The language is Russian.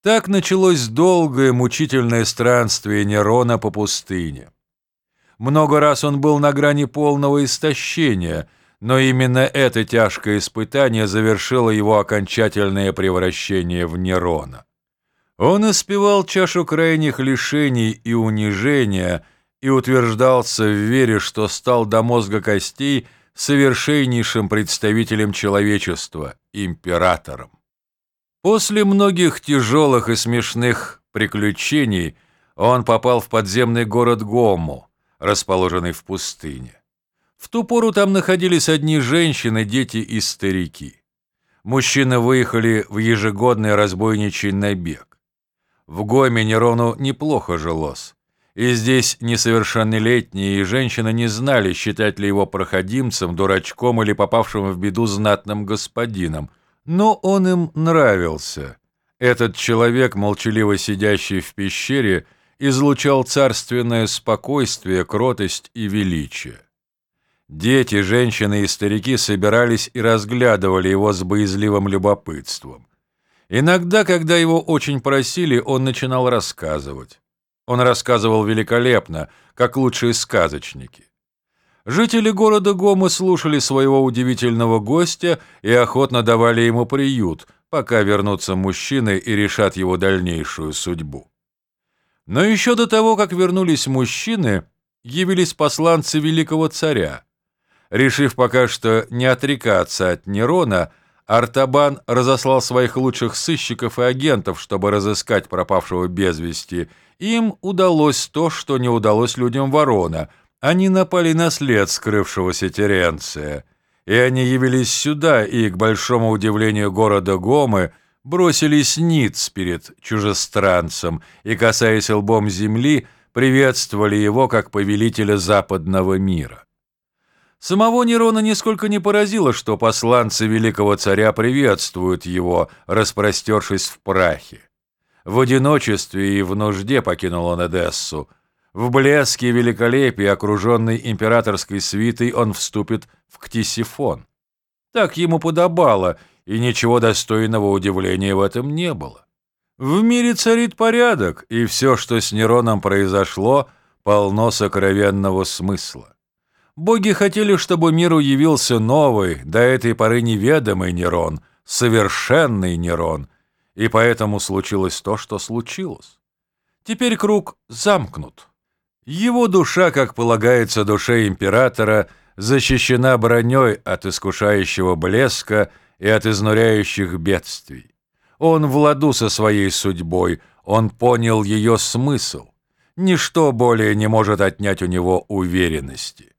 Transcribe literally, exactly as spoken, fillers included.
Так началось долгое мучительное странствие Нерона по пустыне. Много раз он был на грани полного истощения, но именно это тяжкое испытание завершило его окончательное превращение в Нерона. Он испевал чашу крайних лишений и унижения и утверждался в вере, что стал до мозга костей совершеннейшим представителем человечества, императором. После многих тяжелых и смешных приключений он попал в подземный город Гому, расположенный в пустыне. В ту пору там находились одни женщины, дети и старики. Мужчины выехали в ежегодный разбойничий набег. В Гоме Нерону неплохо жилось, и здесь несовершеннолетние и женщины не знали, считать ли его проходимцем, дурачком или попавшим в беду знатным господином, но он им нравился. Этот человек, молчаливо сидящий в пещере, излучал царственное спокойствие, кротость и величие. Дети, женщины и старики собирались и разглядывали его с боязливым любопытством. Иногда, когда его очень просили, он начинал рассказывать. Он рассказывал великолепно, как лучшие сказочники. Жители города Гомы слушали своего удивительного гостя и охотно давали ему приют, пока вернутся мужчины и решат его дальнейшую судьбу. Но еще до того, как вернулись мужчины, явились посланцы великого царя. Решив пока что не отрекаться от Нерона, Артабан разослал своих лучших сыщиков и агентов, чтобы разыскать пропавшего без вести. Им удалось то, что не удалось людям Ворона. Они напали на след скрывшегося Теренция, и они явились сюда и, к большому удивлению города Гомы, бросились ниц перед чужестранцем и, касаясь лбом земли, приветствовали его как повелителя западного мира. Самого Нерона нисколько не поразило, что посланцы великого царя приветствуют его, распростершись в прахе. В одиночестве и в нужде покинул он Эдессу. В блеске и великолепии, окруженный императорской свитой, он вступит в Ктисифон. Так ему подобало, и ничего достойного удивления в этом не было. В мире царит порядок, и все, что с Нероном произошло, полно сокровенного смысла. Боги хотели, чтобы миру явился новый, до этой поры неведомый Нерон, совершенный Нерон, и поэтому случилось то, что случилось. Теперь круг замкнут. Его душа, как полагается душе императора, защищена броней от искушающего блеска и от изнуряющих бедствий. Он в ладу со своей судьбой, он понял ее смысл. Ничто более не может отнять у него уверенности.